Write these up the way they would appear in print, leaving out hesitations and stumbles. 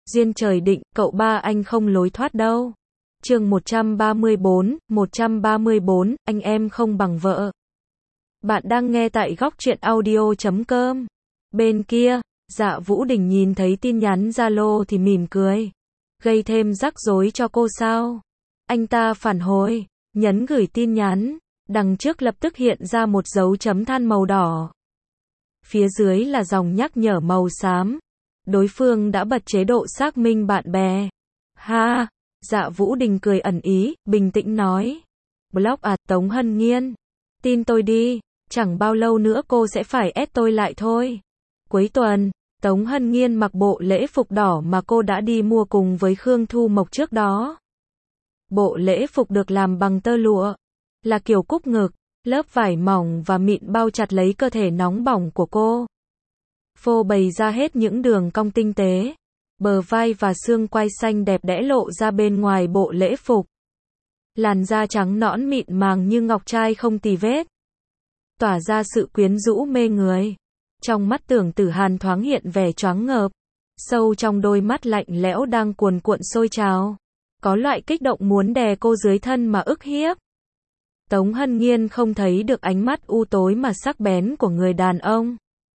Duyên trời định, cậu ba anh không lối thoát đâu. Chương 134, anh em không bằng vợ. Bạn đang nghe tại góc truyện audio.com. Bên kia, Dạ Vũ Đình nhìn thấy tin nhắn Zalo thì mỉm cười. Gây thêm rắc rối cho cô sao? Anh ta phản hồi, nhấn gửi tin nhắn. Đằng trước lập tức hiện ra một dấu chấm than màu đỏ. Phía dưới là dòng nhắc nhở màu xám. Đối phương đã bật chế độ xác minh bạn bè. Ha, Dạ Vũ Đình cười ẩn ý, bình tĩnh nói. Block à, Tống Hân Nghiên. Tin tôi đi, chẳng bao lâu nữa cô sẽ phải ép tôi lại thôi. Cuối tuần, Tống Hân Nghiên mặc bộ lễ phục đỏ mà cô đã đi mua cùng với Khương Thu Mộc trước đó. Bộ lễ phục được làm bằng tơ lụa, là kiểu cúc ngực, lớp vải mỏng và mịn bao chặt lấy cơ thể nóng bỏng của cô. Phô bày ra hết những đường cong tinh tế, bờ vai và xương quai xanh đẹp đẽ lộ ra bên ngoài bộ lễ phục. Làn da trắng nõn mịn màng như ngọc trai không tì vết, tỏa ra sự quyến rũ mê người. Trong mắt Tưởng Tử Hàn thoáng hiện vẻ choáng ngợp, sâu trong đôi mắt lạnh lẽo đang cuồn cuộn sôi trào, có loại kích động muốn đè cô dưới thân mà ức hiếp. Tống Hân Nghiên không thấy được ánh mắt u tối mà sắc bén của người đàn ông.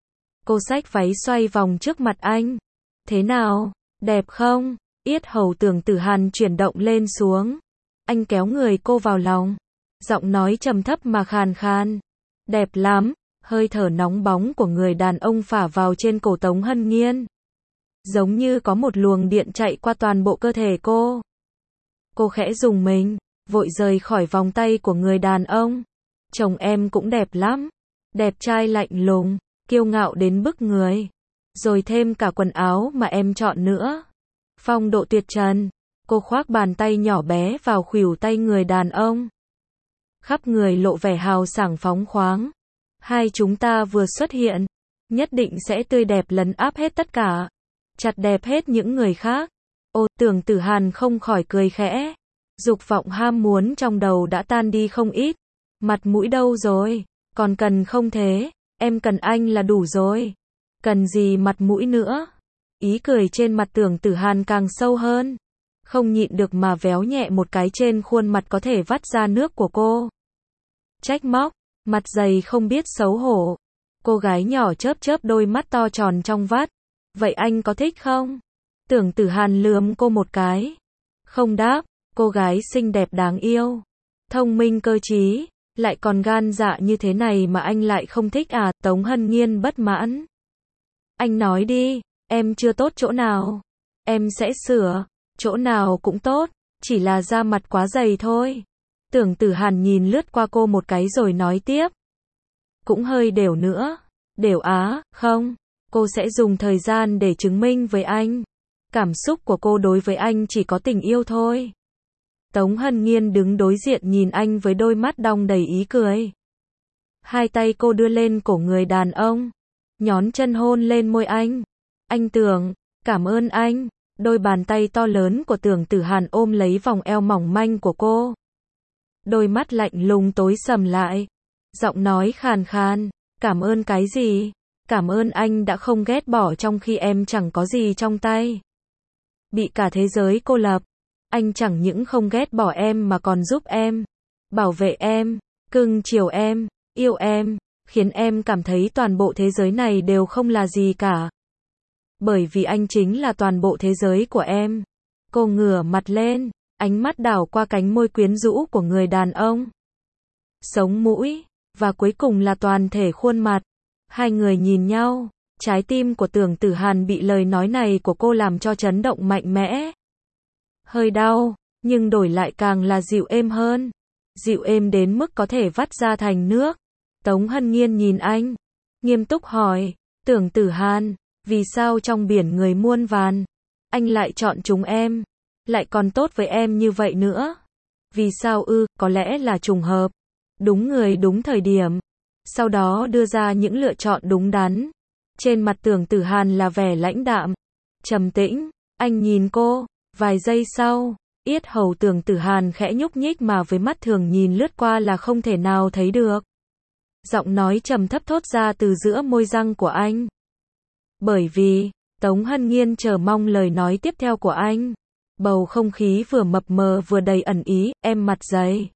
Cô xách váy xoay vòng trước mặt anh. Thế nào, đẹp không? Yết hầu Tưởng Tử Hàn chuyển động lên xuống. Anh kéo người cô vào lòng, giọng nói trầm thấp mà khàn khàn. Đẹp lắm. Hơi thở nóng bóng của người đàn ông phả vào trên cổ Tống Hân Nghiên. Giống như có một luồng điện chạy qua toàn bộ cơ thể cô. Cô khẽ rùng mình, vội rời khỏi vòng tay của người đàn ông. Chồng em cũng đẹp lắm. Đẹp trai lạnh lùng, kiêu ngạo đến bức người. Rồi thêm cả quần áo mà em chọn nữa. Phong độ tuyệt trần. Cô khoác bàn tay nhỏ bé vào khuỷu tay người đàn ông. Khắp người lộ vẻ hào sảng phóng khoáng. Hai chúng ta vừa xuất hiện, nhất định sẽ tươi đẹp lấn áp hết tất cả, chặt đẹp hết những người khác. Ô, Tưởng Tử Hàn không khỏi cười khẽ. Dục vọng ham muốn trong đầu đã tan đi không ít. Mặt mũi đâu rồi, còn cần không thế, em cần anh là đủ rồi. Cần gì mặt mũi nữa. Ý cười trên mặt Tưởng Tử Hàn càng sâu hơn. Không nhịn được mà véo nhẹ một cái trên khuôn mặt có thể vắt ra nước của cô. Trách móc. Mặt dày không biết xấu hổ. Cô gái nhỏ chớp chớp đôi mắt to tròn trong vắt. Vậy anh có thích không? Tưởng Tử Hàn lườm cô một cái. Không đáp, cô gái xinh đẹp đáng yêu. Thông minh cơ trí, lại còn gan dạ như thế này mà anh lại không thích à? Tống Hân Nghiên bất mãn. Anh nói đi, em chưa tốt chỗ nào? Em sẽ sửa, chỗ nào cũng tốt, chỉ là da mặt quá dày thôi. Tưởng Tử Hàn nhìn lướt qua cô một cái rồi nói tiếp. Cũng hơi đều nữa. Đều á, không. Cô sẽ dùng thời gian để chứng minh với anh. Cảm xúc của cô đối với anh chỉ có tình yêu thôi. Tống Hân Nghiên đứng đối diện nhìn anh với đôi mắt đong đầy ý cười. Hai tay cô đưa lên cổ người đàn ông. Nhón chân hôn lên môi anh. Anh Tưởng, cảm ơn anh. Đôi bàn tay to lớn của Tưởng Tử Hàn ôm lấy vòng eo mỏng manh của cô. Đôi mắt lạnh lùng tối sầm lại. Giọng nói khàn khàn. Cảm ơn cái gì? Cảm ơn anh đã không ghét bỏ trong khi em chẳng có gì trong tay. Bị cả thế giới cô lập. Anh chẳng những không ghét bỏ em mà còn giúp em. Bảo vệ em. Cưng chiều em. Yêu em. Khiến em cảm thấy toàn bộ thế giới này đều không là gì cả. Bởi vì anh chính là toàn bộ thế giới của em. Cô ngửa mặt lên. Ánh mắt đảo qua cánh môi quyến rũ của người đàn ông. Sống mũi, và cuối cùng là toàn thể khuôn mặt. Hai người nhìn nhau, trái tim của Tưởng Tử Hàn bị lời nói này của cô làm cho chấn động mạnh mẽ. Hơi đau, nhưng đổi lại càng là dịu êm hơn. Dịu êm đến mức có thể vắt ra thành nước. Tống Hân Nghiên nhìn anh, nghiêm túc hỏi, Tưởng Tử Hàn, vì sao trong biển người muôn vàn, anh lại chọn chúng em? Lại còn tốt với em như vậy nữa. Vì sao ư? Có lẽ là trùng hợp. Đúng người đúng thời điểm. Sau đó đưa ra những lựa chọn đúng đắn. Trên mặt Tưởng Tử Hàn là vẻ lãnh đạm, trầm tĩnh. Anh nhìn cô. Vài giây sau, yết hầu Tưởng Tử Hàn khẽ nhúc nhích mà với mắt thường nhìn lướt qua là không thể nào thấy được. Giọng nói trầm thấp thốt ra từ giữa môi răng của anh. Bởi vì, Tống Hân Nhiên chờ mong lời nói tiếp theo của anh. Bầu không khí vừa mập mờ vừa đầy ẩn ý, em mặt dày.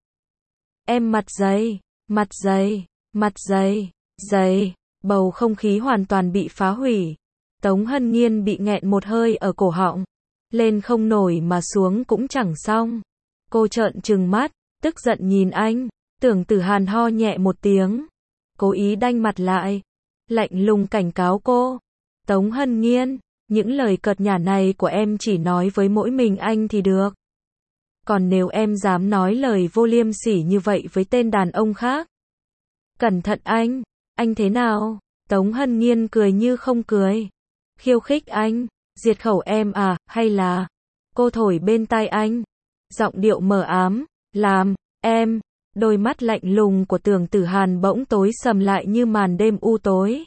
Em mặt dày, mặt dày, mặt dày, dày. Bầu không khí hoàn toàn bị phá hủy. Tống Hân Nhiên bị nghẹn một hơi ở cổ họng. Lên không nổi mà xuống cũng chẳng xong. Cô trợn trừng mắt, tức giận nhìn anh. Tưởng Tử Hàn ho nhẹ một tiếng. Cố ý đanh mặt lại. Lạnh lùng cảnh cáo cô. Tống Hân Nhiên, những lời cợt nhả này của em chỉ nói với mỗi mình anh thì được. Còn nếu em dám nói lời vô liêm sỉ như vậy với tên đàn ông khác. Cẩn thận anh thế nào? Tống Hân Nhiên cười như không cười. Khiêu khích anh, diệt khẩu em à, hay là... Cô thổi bên tai anh. Giọng điệu mờ ám, làm, em... Đôi mắt lạnh lùng của Tưởng Tử Hàn bỗng tối sầm lại như màn đêm u tối.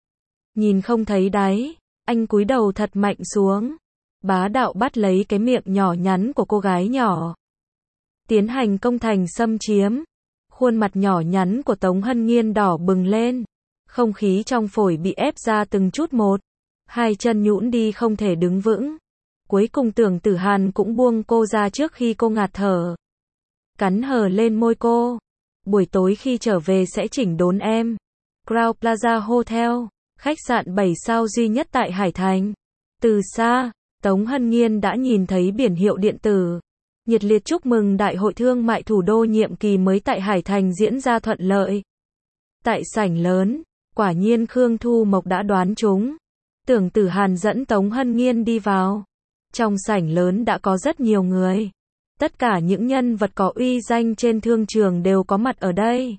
Nhìn không thấy đáy, anh cúi đầu thật mạnh xuống. Bá đạo bắt lấy cái miệng nhỏ nhắn của cô gái nhỏ. Tiến hành công thành xâm chiếm. Khuôn mặt nhỏ nhắn của Tống Hân Nhiên đỏ bừng lên. Không khí trong phổi bị ép ra từng chút một. Hai chân nhũn đi không thể đứng vững. Cuối cùng Tưởng Tử Hàn cũng buông cô ra trước khi cô ngạt thở. Cắn hờ lên môi cô. Buổi tối khi trở về sẽ chỉnh đốn em. Crown Plaza Hotel, khách sạn 7 sao duy nhất tại Hải Thành. Từ xa, Tống Hân Nhiên đã nhìn thấy biển hiệu điện tử. Nhiệt liệt chúc mừng Đại hội Thương mại Thủ đô nhiệm kỳ mới tại Hải Thành diễn ra thuận lợi. Tại sảnh lớn, quả nhiên Khương Thu Mộc đã đoán trúng. Tưởng Tử Hàn dẫn Tống Hân Nhiên đi vào. Trong sảnh lớn đã có rất nhiều người. Tất cả những nhân vật có uy danh trên thương trường đều có mặt ở đây.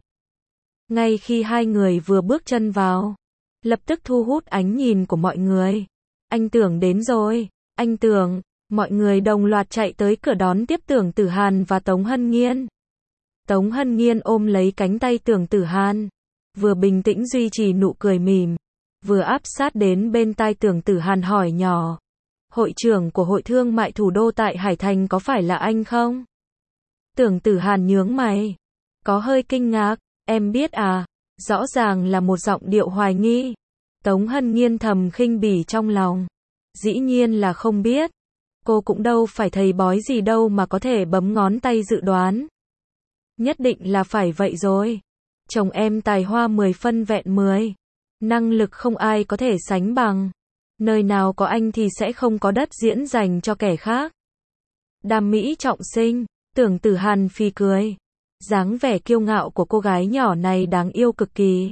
Ngay khi hai người vừa bước chân vào, lập tức thu hút ánh nhìn của mọi người. Anh Tưởng đến rồi, anh Tưởng. Mọi người đồng loạt chạy tới cửa đón tiếp Tưởng Tử Hàn và Tống Hân Nhiên. Tống Hân Nhiên ôm lấy cánh tay Tưởng Tử Hàn, vừa bình tĩnh duy trì nụ cười mỉm, vừa áp sát đến bên tai Tưởng Tử Hàn hỏi nhỏ. Hội trưởng của Hội Thương mại Thủ đô tại Hải Thành có phải là anh không? Tưởng Tử Hàn nhướng mày, có hơi kinh ngạc, em biết à? Rõ ràng là một giọng điệu hoài nghi. Tống Hân Nhiên thầm khinh bỉ trong lòng. Dĩ nhiên là không biết. Cô cũng đâu phải thầy bói gì đâu mà có thể bấm ngón tay dự đoán. Nhất định là phải vậy rồi. Chồng em tài hoa 10 phân vẹn 10. Năng lực không ai có thể sánh bằng. Nơi nào có anh thì sẽ không có đất diễn dành cho kẻ khác. Đam mỹ trọng sinh, Tưởng Tử Hàn phì cười. Dáng vẻ kiêu ngạo của cô gái nhỏ này đáng yêu cực kỳ.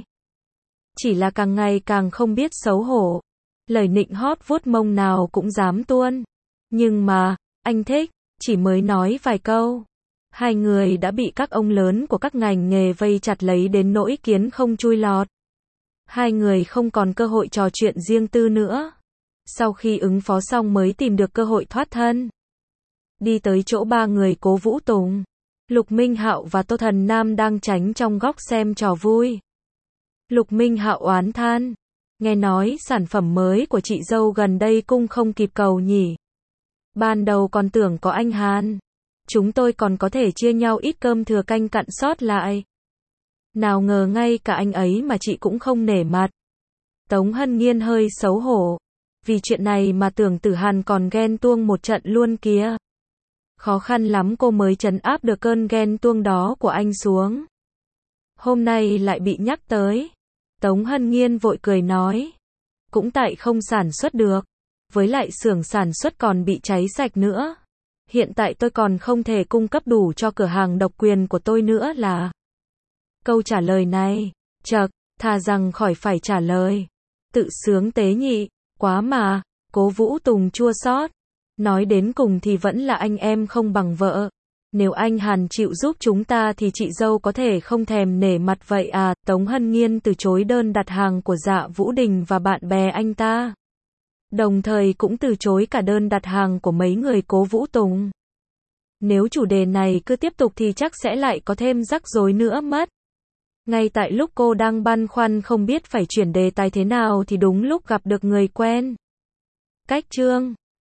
Chỉ là càng ngày càng không biết xấu hổ. Lời nịnh hót vuốt mông nào cũng dám tuôn. Nhưng mà, anh thích, chỉ mới nói vài câu. Hai người đã bị các ông lớn của các ngành nghề vây chặt lấy đến nỗi kiến không chui lọt. Hai người không còn cơ hội trò chuyện riêng tư nữa. Sau khi ứng phó xong mới tìm được cơ hội thoát thân. Đi tới chỗ ba người Cố Vũ Tùng, Lục Minh Hạo và Tô Thần Nam đang tránh trong góc xem trò vui. Lục Minh Hạo oán than. Nghe nói sản phẩm mới của chị dâu gần đây cung không kịp cầu nhỉ. Ban đầu còn tưởng có anh Hàn. Chúng tôi còn có thể chia nhau ít cơm thừa canh cặn sót lại. Nào ngờ ngay cả anh ấy mà chị cũng không nể mặt. Tống Hân Nhiên hơi xấu hổ. Vì chuyện này mà Tưởng Tử Hàn còn ghen tuông một trận luôn kìa. Khó khăn lắm cô mới trấn áp được cơn ghen tuông đó của anh xuống. Hôm nay lại bị nhắc tới. Tống Hân Nhiên vội cười nói. Cũng tại không sản xuất được. Với lại xưởng sản xuất còn bị cháy sạch nữa. Hiện tại tôi còn không thể cung cấp đủ cho cửa hàng độc quyền của tôi nữa là. Câu trả lời này, chậc, thà rằng khỏi phải trả lời. Tự sướng tế nhị, quá mà, Cố Vũ Tùng chua xót. Nói đến cùng thì vẫn là anh em không bằng vợ. Nếu anh Hàn chịu giúp chúng ta thì chị dâu có thể không thèm nể mặt vậy à. Tống Hân Nhiên từ chối đơn đặt hàng của Dạ Vũ Đình và bạn bè anh ta. Đồng thời cũng từ chối cả đơn đặt hàng của mấy người Cố Vũ Tùng. Nếu chủ đề này cứ tiếp tục thì chắc sẽ lại có thêm rắc rối nữa mất. Ngay tại lúc cô đang băn khoăn không biết phải chuyển đề tài thế nào thì đúng lúc gặp được người quen. Cách chương